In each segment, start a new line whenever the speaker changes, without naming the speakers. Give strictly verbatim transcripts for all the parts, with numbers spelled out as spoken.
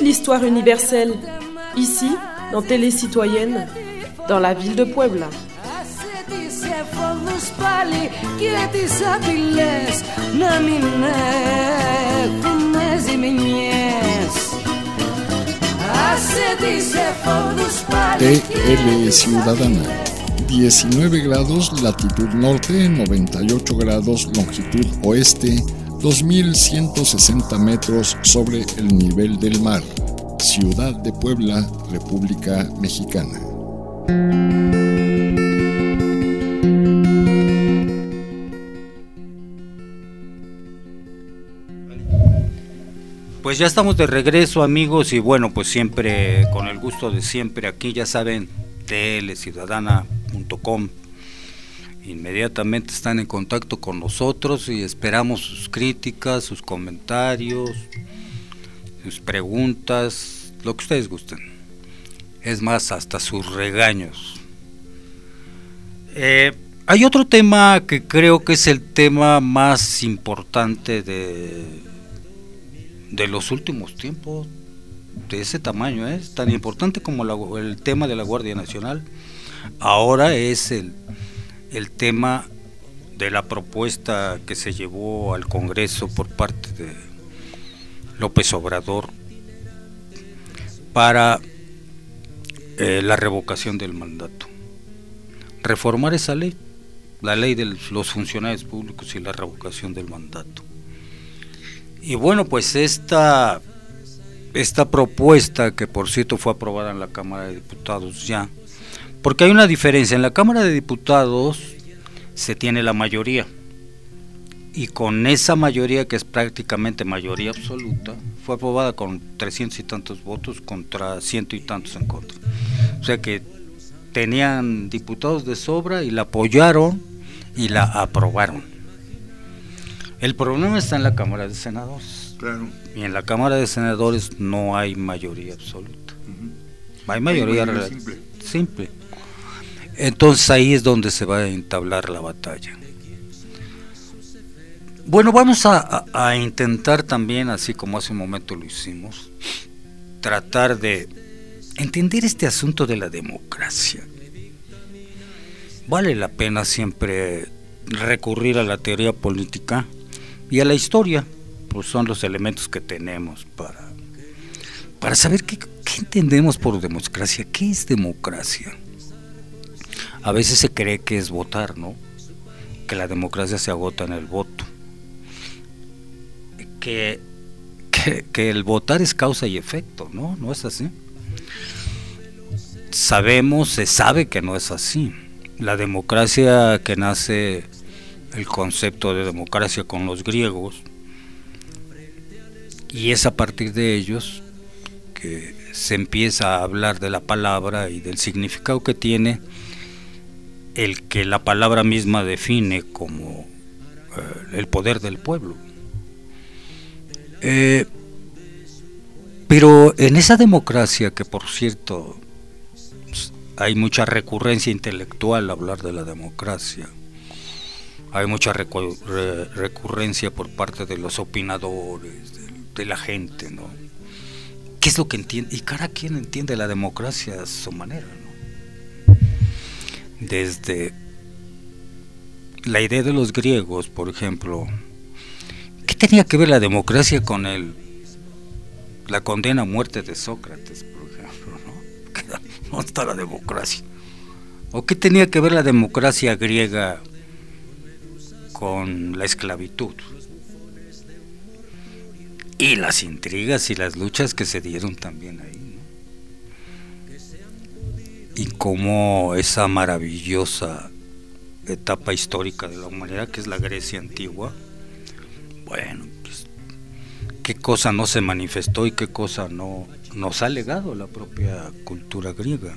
toute l'histoire universelle, ici, dans Télé Citoyenne, dans la ville de Puebla.
T L Ciudadana, diecinueve grados latitud norte, noventa y ocho grados longitud oeste, dos mil ciento sesenta metros sobre el nivel del mar. Ciudad de Puebla, República Mexicana.
Pues ya estamos de regreso, amigos, y bueno, pues siempre con el gusto de siempre aquí, ya saben, T L ciudadana punto com. Inmediatamente están en contacto con nosotros y esperamos sus críticas, sus comentarios, sus preguntas, lo que ustedes gusten. Es más, hasta sus regaños. Eh, hay otro tema que creo que es el tema más importante de, de los últimos tiempos, de ese tamaño, ¿eh? Es tan importante como la, el tema de la Guardia Nacional. Ahora es el, el tema de la propuesta que se llevó al Congreso por parte de López Obrador para eh, la revocación del mandato. Reformar esa ley, la ley de los funcionarios públicos y la revocación del mandato. Y bueno, pues esta, esta propuesta, que por cierto fue aprobada en la Cámara de Diputados ya, porque hay una diferencia, en la Cámara de Diputados se tiene la mayoría, y con esa mayoría, que es prácticamente mayoría absoluta, fue aprobada con trescientos y tantos votos contra ciento y tantos en contra. O sea que tenían diputados de sobra y la apoyaron y la aprobaron. El problema está en la Cámara de Senadores.
Claro.
Y en la Cámara de Senadores no hay mayoría absoluta.
Uh-huh.
Hay mayoría,
hay mayoría
real,
simple.
simple. Entonces ahí es donde se va a entablar la batalla. Bueno, vamos a, a, a intentar también, así como hace un momento lo hicimos, tratar de entender este asunto de la democracia. Vale la pena siempre recurrir a la teoría política y a la historia, pues son los elementos que tenemos para, para saber qué, qué entendemos por democracia, qué es democracia. A veces se cree que es votar, ¿no? Que la democracia se agota en el voto. Que, que, que el votar es causa y efecto, ¿no? No es así. Sabemos, se sabe que no es así. La democracia, que nace el concepto de democracia con los griegos, y es a partir de ellos que se empieza a hablar de la palabra y del significado que tiene, el que la palabra misma define como eh, el poder del pueblo. Eh, pero en esa democracia, que por cierto hay mucha recurrencia intelectual al hablar de la democracia, hay mucha recu- re- recurrencia por parte de los opinadores, de, de la gente, ¿no? ¿Qué es lo que entiende? Y cada quien entiende la democracia a su manera, ¿no? Desde la idea de los griegos, por ejemplo, ¿qué tenía que ver la democracia con el la condena a muerte de Sócrates, por ejemplo, ¿no? ¿Dónde está la democracia? ¿O qué tenía que ver la democracia griega con la esclavitud? Y las intrigas y las luchas que se dieron también ahí, ¿no? Y cómo esa maravillosa etapa histórica de la humanidad, que es la Grecia antigua, bueno, pues, qué cosa no se manifestó y qué cosa no nos ha legado la propia cultura griega.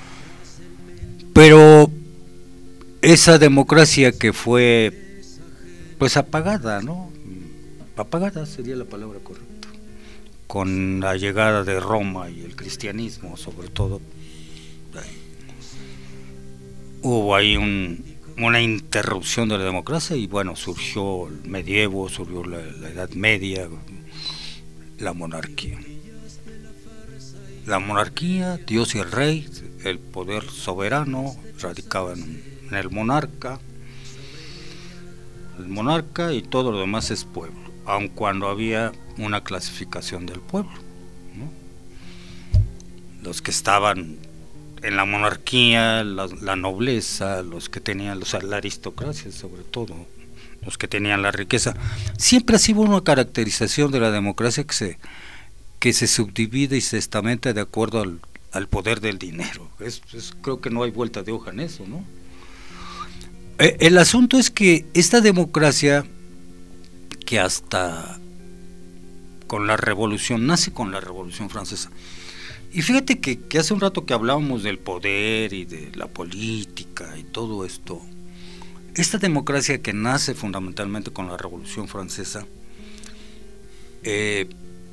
Pero esa democracia que fue pues apagada, ¿no? Apagada sería la palabra correcta, con la llegada de Roma y el cristianismo, sobre todo. Hubo ahí un, una interrupción de la democracia y bueno, surgió el medievo, surgió la, la Edad Media, la monarquía. la monarquía, Dios y el rey, el poder soberano radicaba en, en el monarca, el monarca y todo lo demás es pueblo, aun cuando había una clasificación del pueblo, ¿no? Los que estaban en la monarquía, la, la nobleza, los que tenían, los, la aristocracia sobre todo, los que tenían la riqueza. Siempre ha sido una caracterización de la democracia que se, que se subdivide y se estamenta de acuerdo al, al poder del dinero. Es, es, creo que no hay vuelta de hoja en eso, ¿no? Eh, el asunto es que esta democracia, que hasta con la revolución, nace con la Revolución Francesa. Y fíjate que, que hace un rato que hablábamos del poder y de la política y todo esto, esta democracia que nace fundamentalmente con la Revolución Francesa, eh,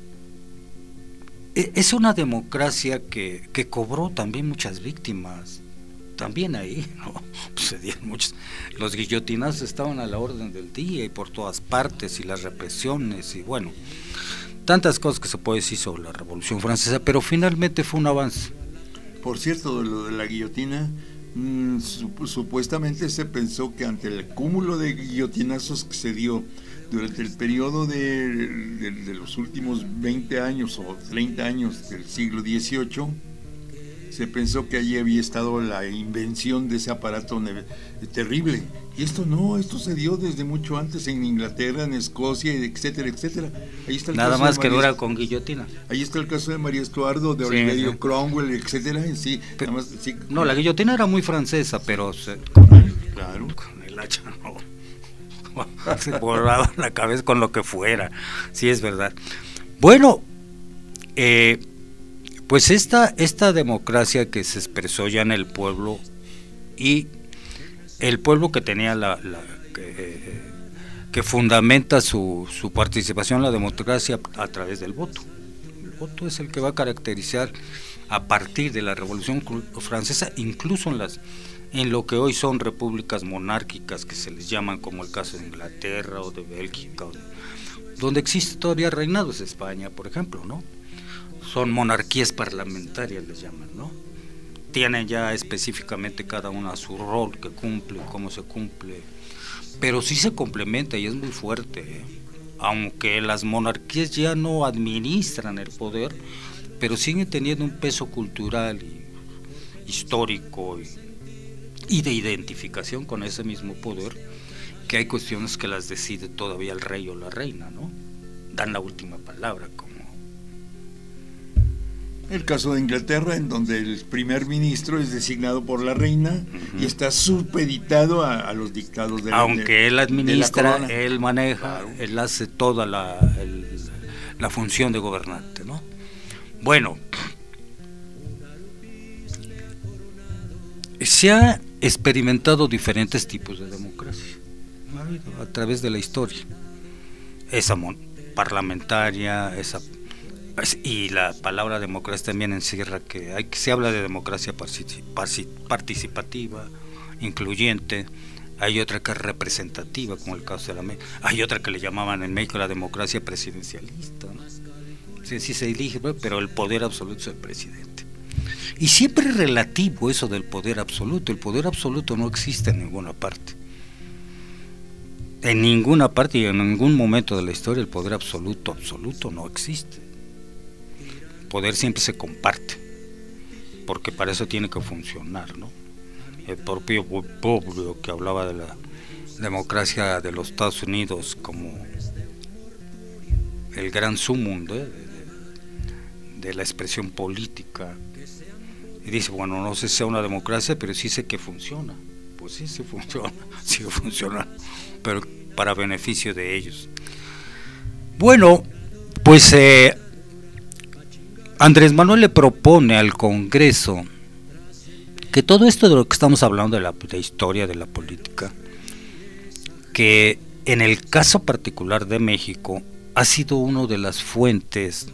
es una democracia que, que cobró también muchas víctimas, también ahí, ¿no? Pues se dieron muchos, los guillotinazos estaban a la orden del día y por todas partes, y las represiones, y bueno, tantas cosas que se puede decir sobre la Revolución Francesa, pero finalmente fue un avance.
Por cierto, lo de la guillotina, mmm, sup supuestamente se pensó que ante el cúmulo de guillotinazos que se dio durante el periodo de, de, de los últimos veinte años o treinta años del siglo dieciocho, se pensó que allí había estado la invención de ese aparato terrible. Y esto no, esto se dio desde mucho antes en Inglaterra, en Escocia, etcétera, etcétera. Ahí está el
Nada
caso
más
de
que
María,
dura con guillotina.
Ahí está el caso de María Estuardo, de
Sí,
Oliverio
sí.
Cromwell, etcétera. Sí,
Pero,
nada más, sí,
no, la guillotina era muy francesa, pero se, con, el,
claro.
con el hacha no. Se borraba la cabeza con lo que fuera. Sí, es verdad. Bueno, eh, pues esta, esta democracia que se expresó ya en el pueblo, y el pueblo que tenía la, la que, eh, que fundamenta su, su participación en la democracia a través del voto. El voto es el que va a caracterizar a partir de la Revolución Francesa, incluso en las en lo que hoy son repúblicas monárquicas, que se les llaman, como el caso de Inglaterra o de Bélgica, o de, donde existe todavía reinados, España, por ejemplo, ¿no? Son monarquías parlamentarias, les llaman, ¿no? Tienen ya específicamente cada una su rol que cumple, cómo se cumple, pero sí se complementa y es muy fuerte, ¿eh? Aunque las monarquías ya no administran el poder, pero siguen teniendo un peso cultural y histórico y y de identificación con ese mismo poder, que hay cuestiones que las decide todavía el rey o la reina, ¿no? Dan la última palabra, como
el caso de Inglaterra, en donde el primer ministro es designado por la reina, uh-huh, y está supeditado a, a los dictados de la
aunque de, él administra, él maneja, claro, él hace toda la, el, la función de gobernante, ¿no? Bueno, se ha experimentado diferentes tipos de democracia a través de la historia, esa parlamentaria, esa, y la palabra democracia también encierra que hay, se habla de democracia participativa, incluyente, hay otra que es representativa, como el caso de la México, hay otra que le llamaban en México la democracia presidencialista, ¿no? Sí, sí se elige, pero el poder absoluto es el presidente. Y siempre es relativo eso del poder absoluto. El poder absoluto no existe en ninguna parte. En ninguna parte y en ningún momento de la historia el poder absoluto, absoluto no existe. El poder siempre se comparte, porque para eso tiene que funcionar, ¿no? El propio Bobbio, que hablaba de la democracia de los Estados Unidos como el gran sumum de, de, de la expresión política, y dice, bueno, no sé si sea una democracia, pero sí sé que funciona. Pues sí, sí funciona, sigue funcionando, pero para beneficio de ellos. Bueno, pues eh, Andrés Manuel le propone al Congreso que todo esto de lo que estamos hablando de la de historia de la política, que en el caso particular de México ha sido una de las fuentes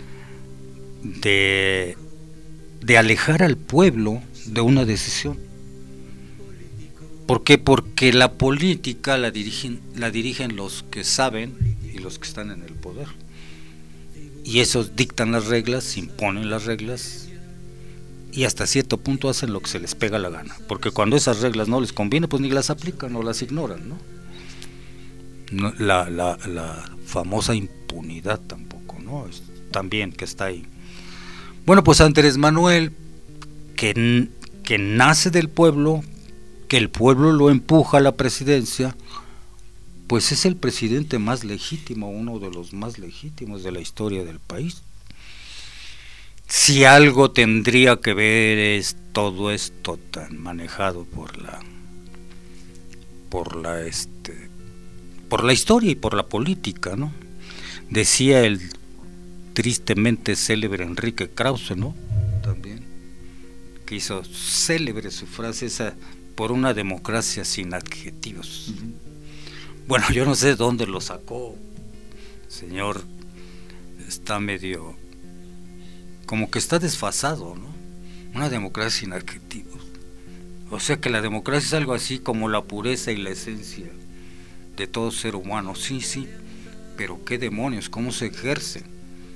de de alejar al pueblo de una decisión. ¿Por qué? Porque la política la dirigen, la dirigen los que saben y los que están en el poder. y esos dictan las reglas, imponen las reglas y hasta cierto punto hacen lo que se les pega la gana, porque cuando esas reglas no les conviene, pues ni las aplican o las ignoran, ¿no? No, la, la, la famosa impunidad tampoco, ¿no? Es, también que está ahí. Bueno, pues Andrés Manuel, que, que nace del pueblo, que el pueblo lo empuja a la presidencia, pues es el presidente más legítimo, uno de los más legítimos de la historia del país. Si algo tendría que ver es todo esto tan manejado por la por la este por la historia y por la política, ¿no? Decía el tristemente célebre Enrique Krause, ¿no? También que hizo célebre su frase esa: por una democracia sin adjetivos. Uh-huh. Bueno, yo no sé de dónde lo sacó, señor, está medio, como que está desfasado, ¿no? Una democracia sin adjetivos. O sea que la democracia es algo así como la pureza y la esencia de todo ser humano. Sí, sí, pero qué demonios, cómo se ejerce.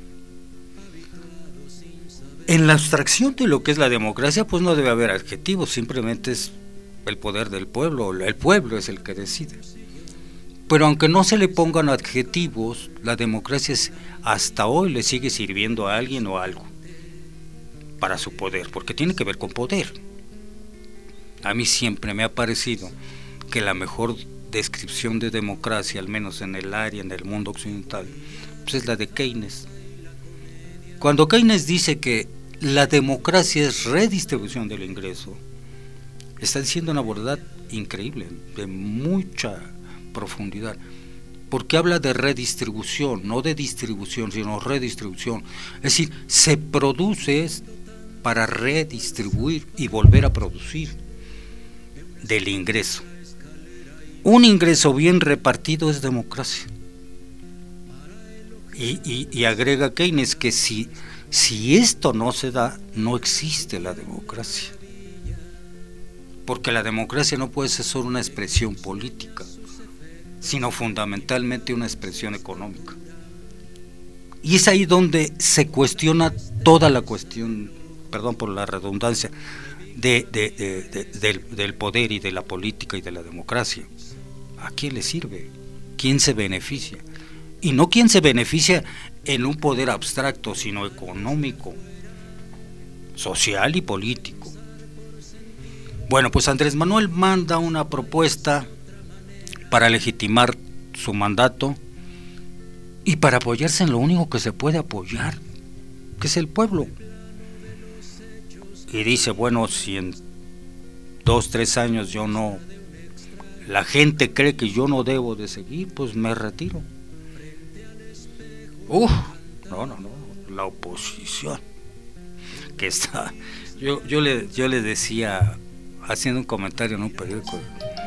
En la abstracción de lo que es la democracia, pues no debe haber adjetivos, simplemente es el poder del pueblo, el pueblo es el que decide. Pero aunque no se le pongan adjetivos, la democracia es, hasta hoy le sigue sirviendo a alguien o a algo para su poder, porque tiene que ver con poder. A mí siempre me ha parecido que la mejor descripción de democracia, al menos en el área, en el mundo occidental, pues es la de Keynes. Cuando Keynes dice que la democracia es redistribución del ingreso, está diciendo una verdad increíble, de mucha profundidad, porque habla de redistribución, no de distribución, sino redistribución. Es decir, se produce para redistribuir y volver a producir del ingreso. Un ingreso bien repartido es democracia. Y, y, y agrega Keynes que si, si esto no se da, no existe la democracia. Porque la democracia no puede ser solo una expresión política, sino fundamentalmente una expresión económica. Y es ahí donde se cuestiona toda la cuestión, perdón por la redundancia, de, de, de, de, del, del poder y de la política y de la democracia. ¿A quién le sirve? ¿Quién se beneficia? Y no quién se beneficia en un poder abstracto, sino económico, social y político. Bueno, pues Andrés Manuel manda una propuesta para legitimar su mandato y para apoyarse en lo único que se puede apoyar, que es el pueblo. Y dice, bueno, si en dos, tres años yo no, la gente cree que yo no debo de seguir, pues me retiro. Uf, no, no, no, la oposición que está, yo, yo le, yo le decía, haciendo un comentario en un periódico,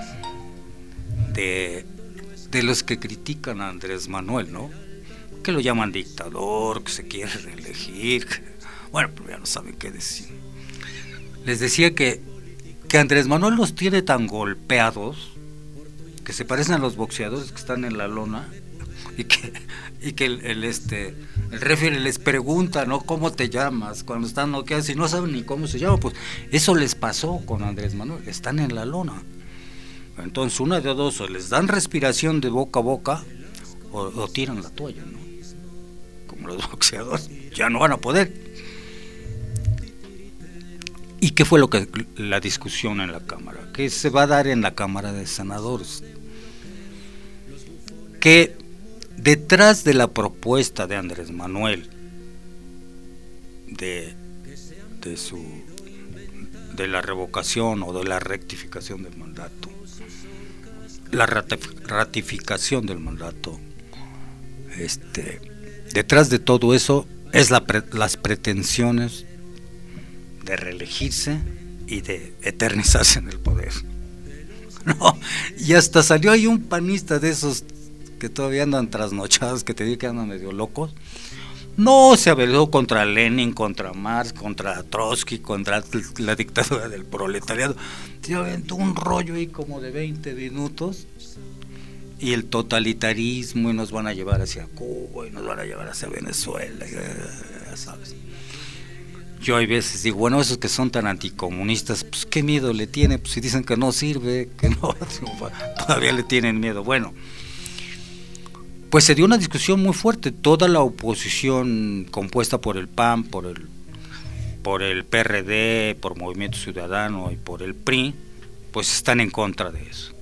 de, de los que critican a Andrés Manuel, ¿no? Que lo llaman dictador, que se quiere reelegir, que, bueno, pero ya no saben qué decir. Les decía que, que Andrés Manuel los tiene tan golpeados que se parecen a los boxeadores que están en la lona y que, y que el, el este el referee les pregunta, ¿no? ¿Cómo te llamas? Cuando están noqueados y no saben ni cómo se llama, pues eso les pasó con Andrés Manuel, están en la lona. Entonces una de dos, o les dan respiración de boca a boca o, o tiran la toalla, ¿no? Como los boxeadores, ya no van a poder. ¿Y qué fue lo que la discusión en la Cámara? Que se va a dar en la Cámara de Senadores. Que detrás de la propuesta de Andrés Manuel de, de su de la revocación o de la rectificación del mandato, la ratificación del mandato, este, detrás de todo eso es la pre, las pretensiones de reelegirse y de eternizarse en el poder. No, y hasta salió ahí un panista de esos que todavía andan trasnochados, que te digo que andan medio locos. No, se abeló contra Lenin, contra Marx, contra Trotsky, contra la dictadura del proletariado. Se aventó un rollo ahí como de veinte minutos y el totalitarismo, y nos van a llevar hacia Cuba, y nos van a llevar hacia Venezuela, ya sabes. Yo hay veces digo, bueno, esos que son tan anticomunistas, pues qué miedo le tienen, pues si dicen que no sirve, que no, todavía le tienen miedo. Bueno, pues se dio una discusión muy fuerte, toda la oposición compuesta por el P A N, por el, por el P R D, por Movimiento Ciudadano y por el P R I, pues están en contra de eso.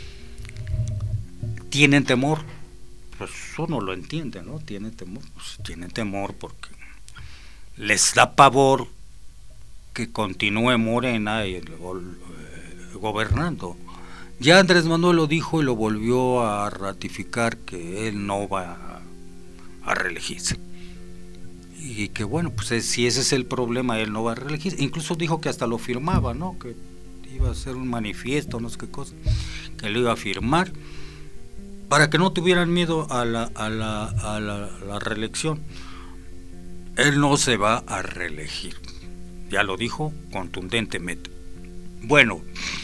¿Tienen temor? Pues uno lo entiende, ¿no? Tienen temor, pues tienen temor porque les da pavor que continúe Morena y el, eh, gobernando. Ya Andrés Manuel lo dijo y lo volvió a ratificar, que él no va a, a reelegirse. Y que bueno, pues es, si ese es el problema, él no va a reelegirse. Incluso dijo que hasta lo firmaba, ¿no? Que iba a hacer un manifiesto, no sé qué cosa, que lo iba a firmar, para que no tuvieran miedo a la, a la, a la, a la reelección. Él no se va a reelegir, ya lo dijo contundentemente. Bueno,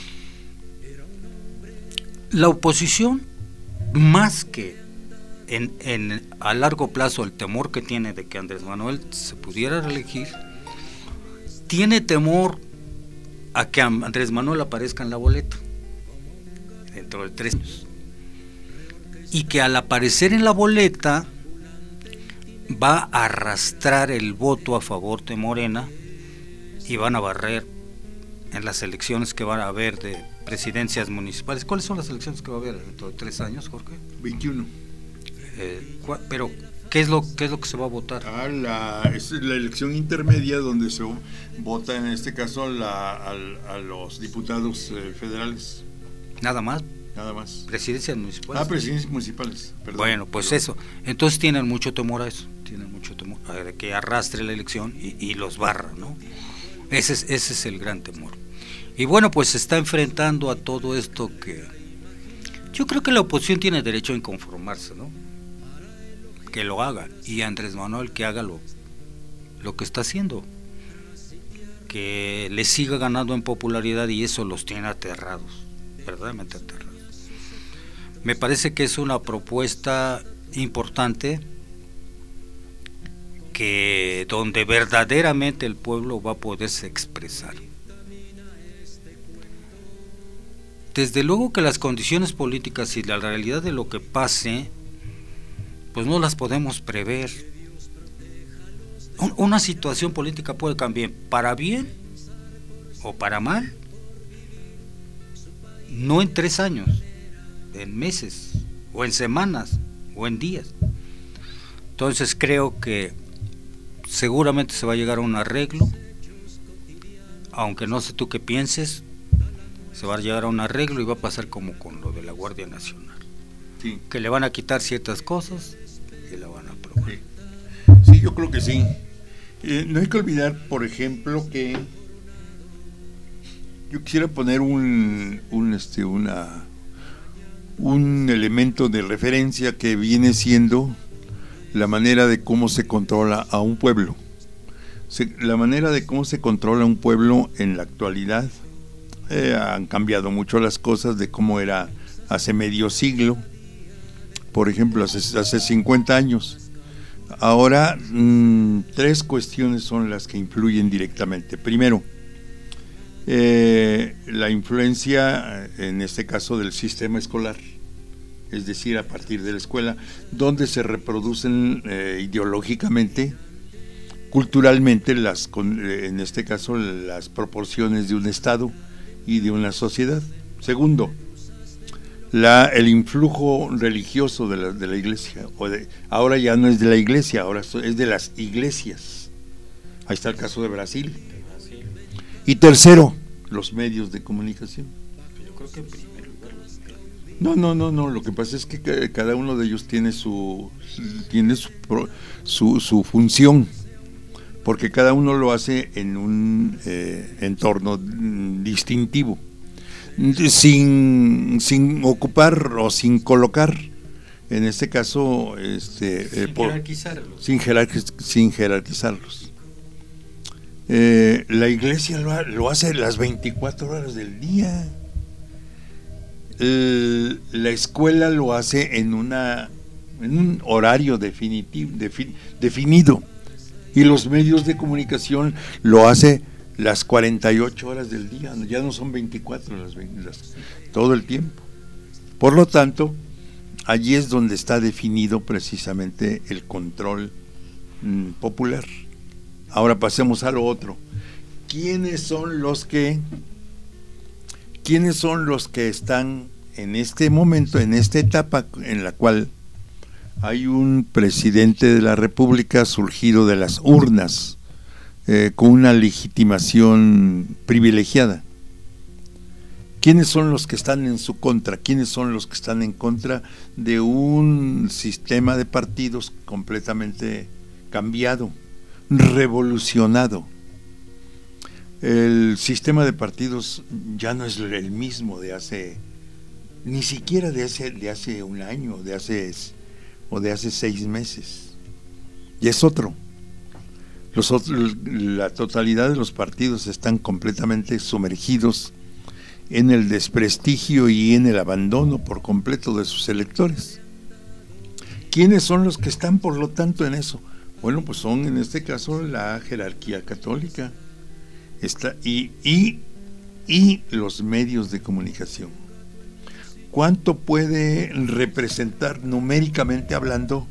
la oposición, más que en, en a largo plazo el temor que tiene de que Andrés Manuel se pudiera reelegir, tiene temor a que Andrés Manuel aparezca en la boleta dentro de tres años, y que al aparecer en la boleta va a arrastrar el voto a favor de Morena y van a barrer en las elecciones que van a haber de presidencias municipales. ¿Cuáles son las elecciones que va a haber dentro de tres años, Jorge?
veintiuno.
Eh, pero ¿qué es lo qué es lo que se va a votar?
Ah, la, es la elección intermedia donde se vota en este caso la, a, a los diputados eh, federales.
Nada más.
Nada más.
Presidencias municipales.
Ah, presidencias municipales. Perdón.
Bueno, pues perdón. Eso. Entonces tienen mucho temor a eso. Tienen mucho temor a que arrastre la elección y, y los barra, ¿no? Ese es, ese es el gran temor. Y bueno, pues se está enfrentando a todo esto que yo creo que la oposición tiene derecho a inconformarse, ¿no? Que lo haga, y Andrés Manuel que haga lo, lo que está haciendo, que le siga ganando en popularidad, y eso los tiene aterrados, verdaderamente aterrados. Me parece que es una propuesta importante, que donde verdaderamente el pueblo va a poderse expresar. Desde luego que las condiciones políticas y la realidad de lo que pase, pues no las podemos prever. Una situación política puede cambiar para bien o para mal, no en tres años, en meses, o en semanas, o en días. Entonces creo que seguramente se va a llegar a un arreglo, aunque no sé tú qué pienses, se va a llegar a un arreglo y va a pasar como con lo de la Guardia Nacional.
Sí. Que
le van a quitar ciertas cosas y la van a aprobar.
Sí, sí, yo creo que sí. Eh, no hay que olvidar, por ejemplo, que yo quisiera poner un, un este, una un elemento de referencia que viene siendo la manera de cómo se controla a un pueblo. Se, la manera de cómo se controla un pueblo en la actualidad, eh, han cambiado mucho las cosas de cómo era hace medio siglo, por ejemplo, hace, hace cincuenta años. Ahora, mmm, tres cuestiones son las que influyen directamente. Primero, eh, la influencia, en este caso, del sistema escolar, es decir, a partir de la escuela, donde se reproducen eh, ideológicamente, culturalmente, las, con, eh, en este caso, las proporciones de un Estado y de una sociedad. Segundo, la, el influjo religioso de la, de la iglesia, o de, ahora ya no es de la iglesia, ahora es de las iglesias. Ahí está el caso de Brasil. Y tercero, los medios de comunicación.
Yo creo que en primer lugar los medios.
No, no, no, no, lo que pasa es que cada uno de ellos tiene su tiene su, su, su función, porque cada uno lo hace en un eh, entorno distintivo, sin, sin ocupar o sin colocar, en este caso, este,
sin,
eh, por,
jerarquizarlos.
Sin, jerarquiz, sin jerarquizarlos. Eh, la iglesia lo, lo hace las veinticuatro horas del día. el, la escuela lo hace en una en un horario definitivo, defi, definido, y los medios de comunicación lo hace las cuarenta y ocho horas del día, ya no son veinticuatro las, las todo el tiempo. Por lo tanto, allí es donde está definido precisamente el control mmm, popular. Ahora pasemos a lo otro. ¿Quiénes son los que quiénes son los que están en este momento, en esta etapa en la cual hay un presidente de la República surgido de las urnas, eh, con una legitimación privilegiada? ¿Quiénes son los que están en su contra? ¿Quiénes son los que están en contra de un sistema de partidos completamente cambiado, revolucionado? El sistema de partidos ya no es el mismo de hace, ni siquiera de hace, de hace un año, de hace o de hace seis meses. Y es otro. Los otros, la totalidad de los partidos están completamente sumergidos en el desprestigio y en el abandono por completo de sus electores. ¿Quiénes son los que están, por lo tanto, en eso? Bueno, pues son en este caso la jerarquía católica está, y, y, y los medios de comunicación. ¿Cuánto puede representar numéricamente hablando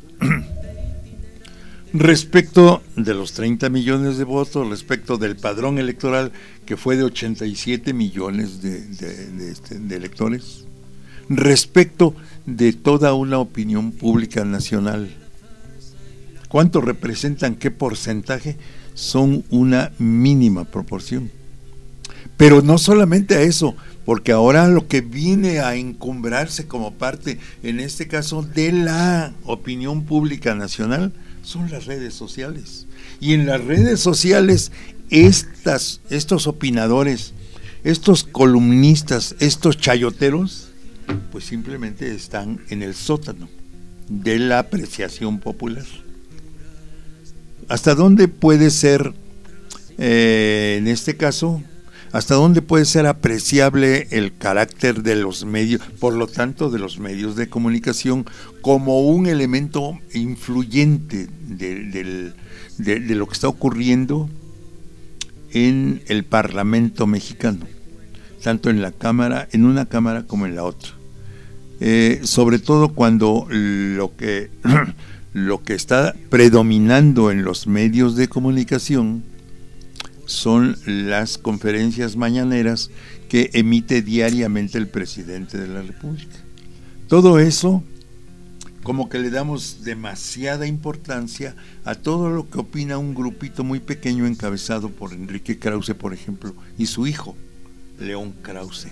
respecto de los treinta millones de votos, respecto del padrón electoral que fue de ochenta y siete millones de, de, de, este, de electores, respecto de toda una opinión pública nacional? ¿Cuánto representan? ¿Qué porcentaje? Son una mínima proporción. Pero no solamente a eso, porque ahora lo que viene a encumbrarse como parte, en este caso, de la opinión pública nacional, son las redes sociales. Y en las redes sociales, estas, estos opinadores, estos columnistas, estos chayoteros, pues simplemente están en el sótano de la apreciación popular. ¿Hasta dónde puede ser, eh, en este caso, hasta dónde puede ser apreciable el carácter de los medios, por lo tanto de los medios de comunicación, como un elemento influyente de, de, de, de lo que está ocurriendo en el Parlamento mexicano, tanto en la Cámara, en una Cámara como en la otra? Eh, sobre todo cuando lo que, lo que está predominando en los medios de comunicación son las conferencias mañaneras que emite diariamente el presidente de la República. Todo eso, como que le damos demasiada importancia a todo lo que opina un grupito muy pequeño encabezado por Enrique Krause, por ejemplo, y su hijo, León Krause.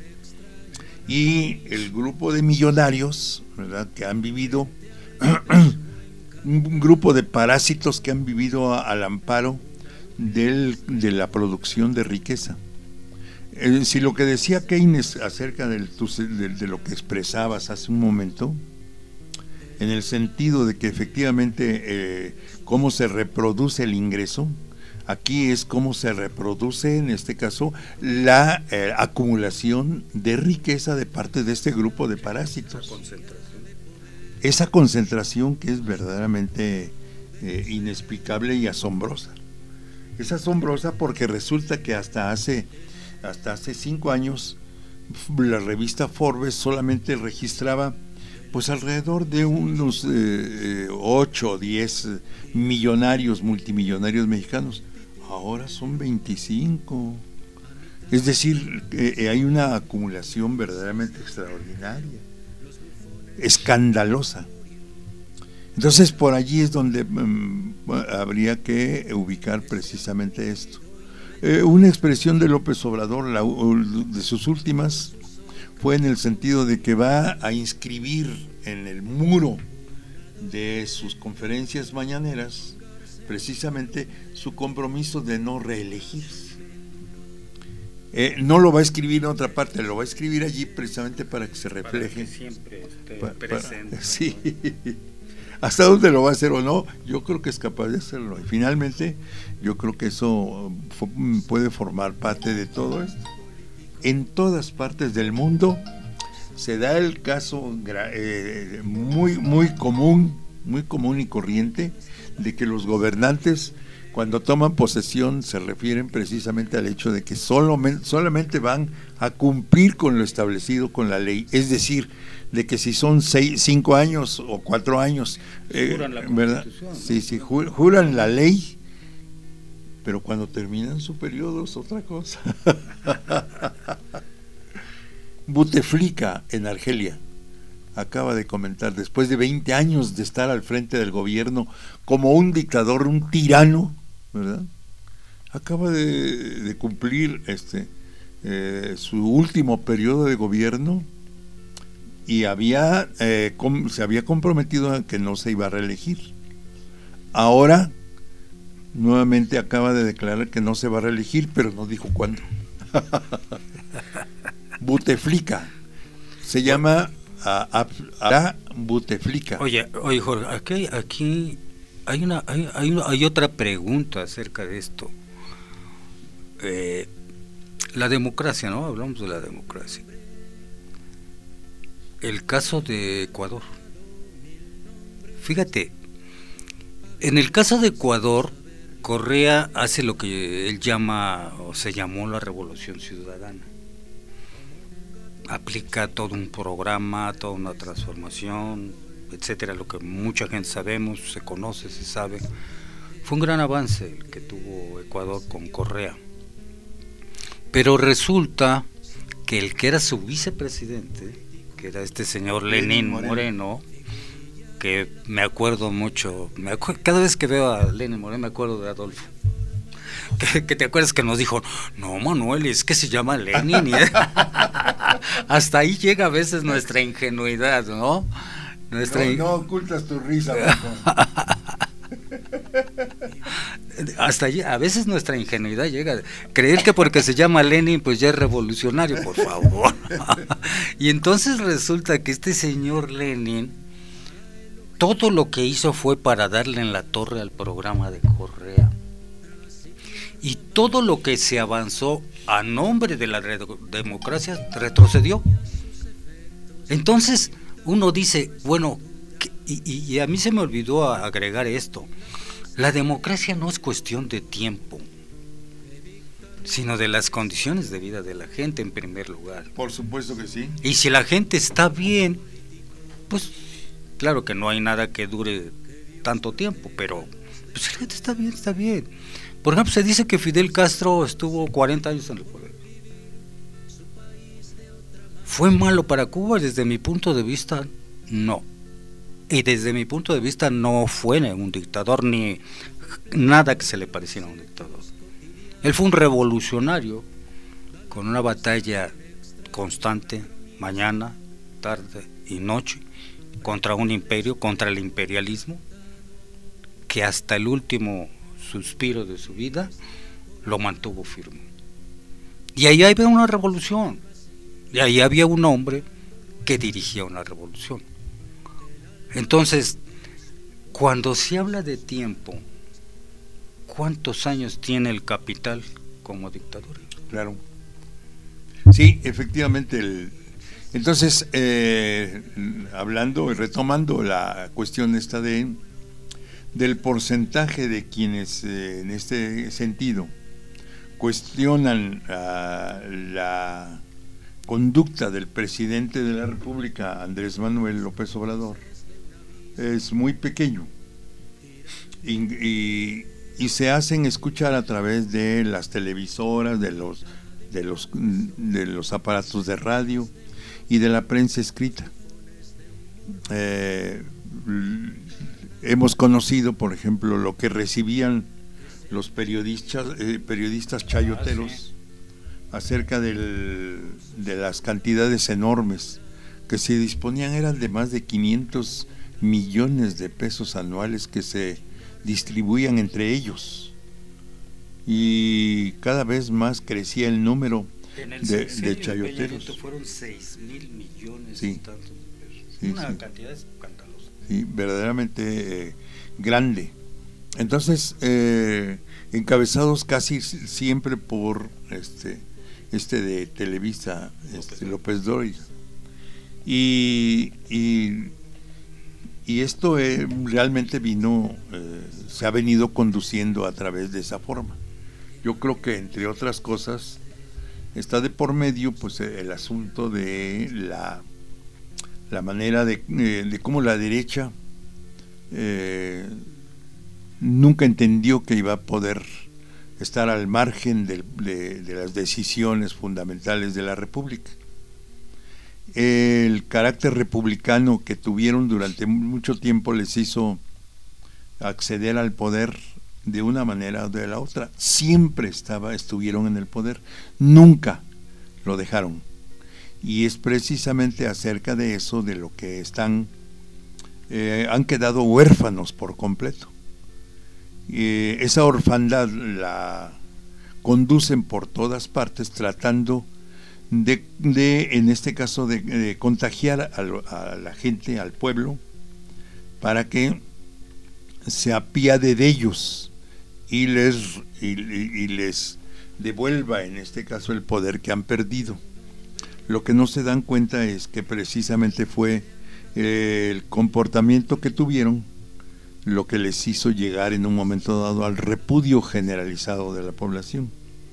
Y el grupo de millonarios, ¿verdad?, que han vivido, un grupo de parásitos que han vivido a, al amparo Del, de la producción de riqueza. Eh, si lo que decía Keynes acerca del, de, de lo que expresabas hace un momento, en el sentido de que efectivamente eh, cómo se reproduce el ingreso, aquí es cómo se reproduce en este caso la eh, acumulación de riqueza de parte de este grupo de parásitos. Esa concentración, Esa concentración que es verdaderamente eh, inexplicable y asombrosa. Es asombrosa porque resulta que hasta hace hasta hace cinco años la revista Forbes solamente registraba pues alrededor de unos eh, ocho o diez millonarios, multimillonarios mexicanos. Ahora son veinticinco. Es decir, eh, hay una acumulación verdaderamente extraordinaria, escandalosa. Entonces por allí es donde um, habría que ubicar precisamente esto. Eh, una expresión de López Obrador, la, de sus últimas, fue en el sentido de que va a inscribir en el muro de sus conferencias mañaneras precisamente su compromiso de no reelegirse. Eh, no lo va a escribir en otra parte, lo va a escribir allí precisamente para que se refleje.
Para que siempre esté
pa,
presente.
Para, sí. Hasta dónde lo va a hacer o no, yo creo que es capaz de hacerlo. Y finalmente, yo creo que eso puede formar parte de todo esto. En todas partes del mundo se da el caso eh, muy, muy común, muy común y corriente, de que los gobernantes, cuando toman posesión, se refieren precisamente al hecho de que solo, solamente van a cumplir con lo establecido con la ley, es decir, de que si son seis, cinco años o cuatro años, eh,
juran la
¿verdad?
Constitución, ¿no?
Sí, sí, jur, juran la ley, pero cuando terminan su periodo es otra cosa. Buteflika, en Argelia, acaba de comentar, después de veinte años de estar al frente del gobierno como un dictador, un tirano, ¿verdad? Acaba de, de cumplir este eh, su último periodo de gobierno y había eh, com, se había comprometido a que no se iba a reelegir. Ahora nuevamente acaba de declarar que no se va a reelegir, pero no dijo cuándo. Buteflika se llama a, a, a Buteflika.
Oye, oye Jorge, aquí, aquí hay una, hay, hay, una, hay otra pregunta acerca de esto. Eh, la democracia, ¿no? Hablamos de la democracia. El caso de Ecuador. Fíjate, en el caso de Ecuador, Correa hace lo que él llama, o se llamó la Revolución Ciudadana. Aplica todo un programa, toda una transformación, etcétera, lo que mucha gente sabemos, se conoce, se sabe. Fue un gran avance el que tuvo Ecuador con Correa. Pero resulta que el que era su vicepresidente, que era este señor Lenín Moreno, Moreno, que me acuerdo mucho, me acuerdo, cada vez que veo a Lenín Moreno me acuerdo de Adolfo. Que, que te acuerdas que nos dijo, no Manuel, es que se llama Lenin. Hasta ahí llega a veces nuestra ingenuidad, ¿no? Nuestra
no,
in...
no ocultas tu risa.
Hasta allí, a veces nuestra ingenuidad llega. Creer que porque se llama Lenin, pues ya es revolucionario, por favor. Y entonces resulta que este señor Lenin, todo lo que hizo fue para darle en la torre al programa de Correa. Y todo lo que se avanzó a nombre de la democracia retrocedió. Entonces uno dice, bueno, y, y a mí se me olvidó agregar esto, la democracia no es cuestión de tiempo, sino de las condiciones de vida de la gente en primer lugar.
Por supuesto que sí.
Y si la gente está bien, pues claro que no hay nada que dure tanto tiempo, pero pues, si la gente está bien, está bien. Por ejemplo, se dice que Fidel Castro estuvo cuarenta años en el poder. ¿Fue malo para Cuba? Desde mi punto de vista, no. Y desde mi punto de vista no fue un dictador ni nada que se le pareciera a un dictador. Él fue un revolucionario con una batalla constante, mañana, tarde y noche, contra un imperio, contra el imperialismo, que hasta el último suspiro de su vida lo mantuvo firme. Y ahí había una revolución, y ahí había un hombre que dirigía una revolución. Entonces, cuando se habla de tiempo, ¿cuántos años tiene el capital como dictadura?
Claro. Sí, efectivamente. El, entonces, eh, hablando y retomando la cuestión esta de del porcentaje de quienes eh, en este sentido cuestionan uh, la conducta del presidente de la República, Andrés Manuel López Obrador, es muy pequeño y, y, y se hacen escuchar a través de las televisoras, de los, de los, de los aparatos de radio y de la prensa escrita. Eh, hemos conocido, por ejemplo, lo que recibían los periodistas, eh, periodistas chayoteros ah, sí. acerca del, de las cantidades enormes que se disponían, eran de más de quinientos millones de pesos anuales que se distribuían entre ellos, y cada vez más crecía el número
en el
de, de chayoteros.
Fueron seis mil millones
sí.
y tantos de pesos.
Sí,
una
sí.
cantidad escandalosa.
Sí, verdaderamente eh, grande. Entonces, eh, encabezados casi siempre por este este de Televisa, este López Dóriga. Y, y, y esto eh, realmente vino, eh, se ha venido conduciendo a través de esa forma. Yo creo que, entre otras cosas, está de por medio pues el asunto de la, la manera de, eh, de cómo la derecha eh, nunca entendió que iba a poder estar al margen de, de, de las decisiones fundamentales de la República. El carácter republicano que tuvieron durante mucho tiempo les hizo acceder al poder de una manera o de la otra. Siempre estaba, estuvieron en el poder, nunca lo dejaron. Y es precisamente acerca de eso de lo que están, eh, han quedado huérfanos por completo. Eh, esa orfandad la conducen por todas partes tratando de, de en este caso, de, de contagiar a, a la gente, al pueblo, para que se apiade de ellos y les, y, y les devuelva, en este caso, el poder que han perdido. Lo que no se dan cuenta es que precisamente fue eh, el comportamiento que tuvieron lo que les hizo llegar en un momento dado al repudio generalizado de la población.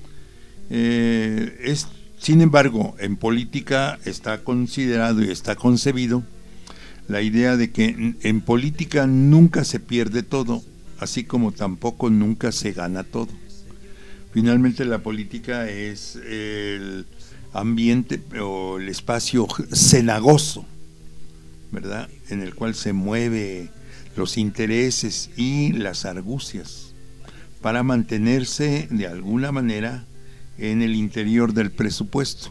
Eh, es, sin embargo, en política está considerado y está concebido la idea de que en, en política nunca se pierde todo, así como tampoco nunca se gana todo. Finalmente, la política es el ambiente o el espacio cenagoso, ¿verdad?, en el cual se mueve los intereses y las argucias para mantenerse de alguna manera en el interior del presupuesto.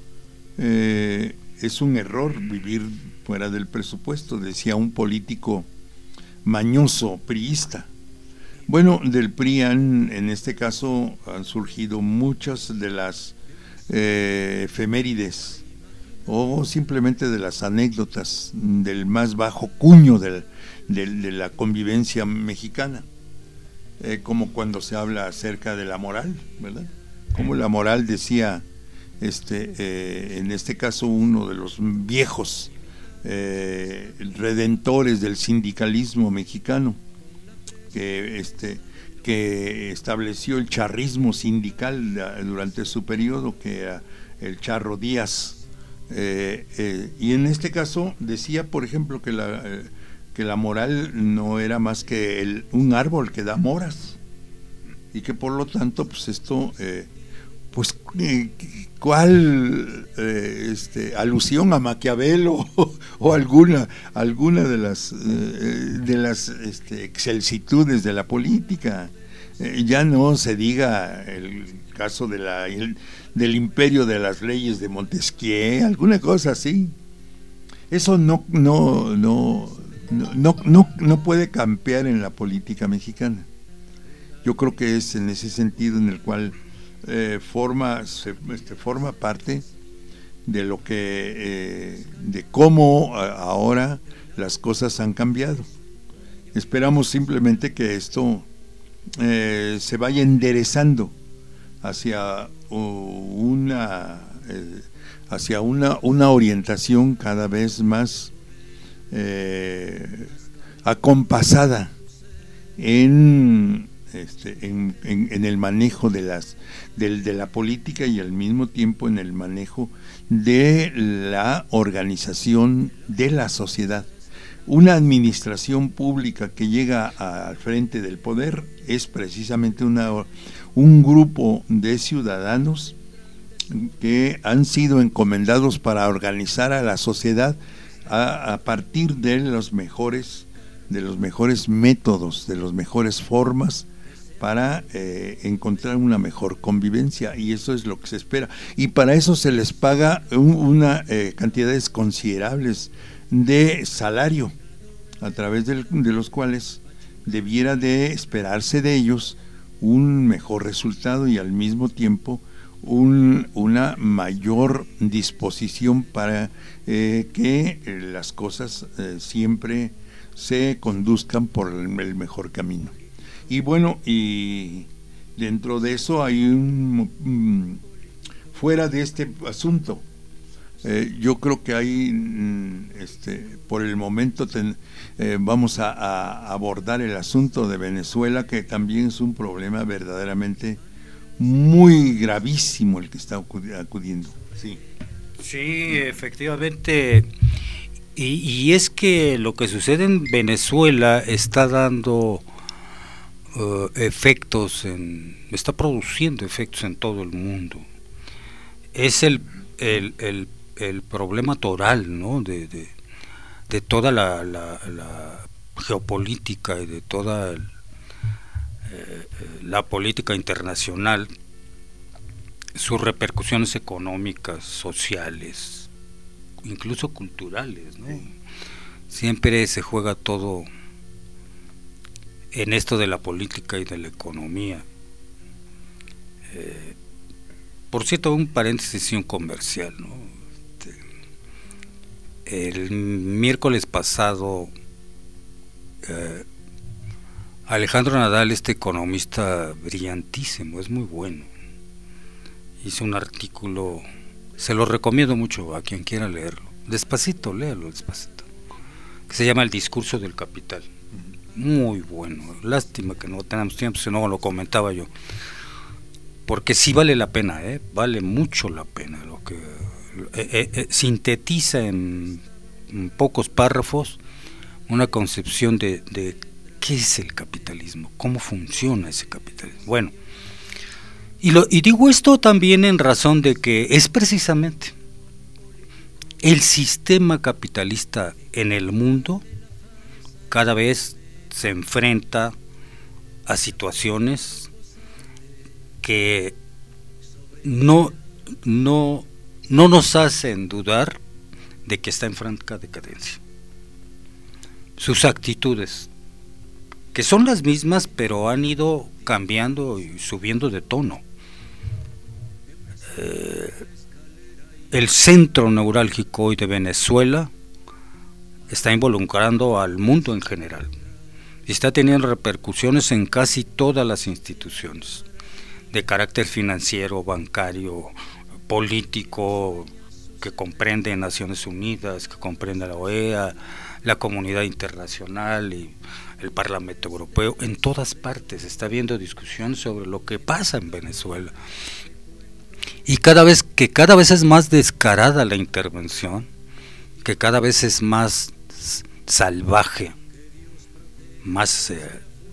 Eh, es un error vivir fuera del presupuesto, decía un político mañoso, priista. Bueno, del P R I han, en este caso, han surgido muchas de las eh, efemérides o simplemente de las anécdotas del más bajo cuño del De, de la convivencia mexicana, eh, como cuando se habla acerca de la moral, ¿verdad? Como la moral, decía este eh, en este caso uno de los viejos eh, redentores del sindicalismo mexicano, que este que estableció el charrismo sindical durante su periodo, que era el Charro Díaz, eh, eh, y en este caso decía, por ejemplo, que la eh, que la moral no era más que el, un árbol que da moras, y que por lo tanto pues esto eh, pues eh, cuál eh, este, alusión a Maquiavelo o, o alguna alguna de las eh, de las este, excelsitudes de la política. Eh, ya no se diga el caso de la el, del imperio de las leyes de Montesquieu, alguna cosa así. Eso no no no No, no, no puede campear en la política mexicana. Yo creo que es en ese sentido en el cual eh, forma, se, este, forma parte de lo que, eh, de cómo a, ahora las cosas han cambiado. Esperamos simplemente que esto eh, se vaya enderezando hacia uh, una, eh, hacia una, una orientación cada vez más Eh, acompasada en, este, en, en, en el manejo de, las, de, de la política y al mismo tiempo en el manejo de la organización de la sociedad. Una administración pública que llega a, al frente del poder es precisamente una, un grupo de ciudadanos que han sido encomendados para organizar a la sociedad A, a partir de los mejores de los mejores métodos, de las mejores formas para eh, encontrar una mejor convivencia, y eso es lo que se espera, y para eso se les paga un, una eh, cantidades considerables de salario, a través de, de los cuales debiera de esperarse de ellos un mejor resultado y al mismo tiempo Un, una mayor disposición para eh, que eh, las cosas eh, siempre se conduzcan por el, el mejor camino. Y bueno, y dentro de eso hay un, um, fuera de este asunto, Eh, yo creo que ahí, este, por el momento, ten, eh, vamos a, a abordar el asunto de Venezuela, que también es un problema verdaderamente muy gravísimo el que está acudiendo. Sí,
sí, efectivamente. Y, y es que lo que sucede en Venezuela está dando uh, efectos, en, está produciendo efectos en todo el mundo. Es el el, el el problema toral, ¿no? de, de, de toda la, la, la geopolítica y de toda el, eh, la política internacional, sus repercusiones económicas, sociales, incluso culturales, ¿no? Siempre se juega todo en esto de la política y de la economía. Eh, por cierto, un paréntesis y un comercial, ¿no? El miércoles pasado, eh, Alejandro Nadal, este economista brillantísimo, es muy bueno, hizo un artículo, se lo recomiendo mucho a quien quiera leerlo, despacito, léalo despacito, que se llama El discurso del capital. Muy bueno, lástima que no tenemos tiempo, si no lo comentaba yo, porque sí vale la pena, ¿eh? Vale mucho la pena lo que Eh, eh, eh, sintetiza en, en pocos párrafos una concepción de, de qué es el capitalismo, cómo funciona ese capitalismo. Bueno, y, lo, y digo esto también en razón de que es precisamente el sistema capitalista en el mundo cada vez se enfrenta a situaciones que no no no nos hacen dudar de que está en franca decadencia. Sus actitudes, que son las mismas, pero han ido cambiando y subiendo de tono. Eh, el centro neurálgico hoy de Venezuela está involucrando al mundo en general y está teniendo repercusiones en casi todas las instituciones de carácter financiero, bancario, político, que comprende Naciones Unidas, que comprende la O E A, la comunidad internacional y el Parlamento Europeo. En todas partes está habiendo discusión sobre lo que pasa en Venezuela, y cada vez que cada vez es más descarada la intervención, que cada vez es más salvaje, más eh,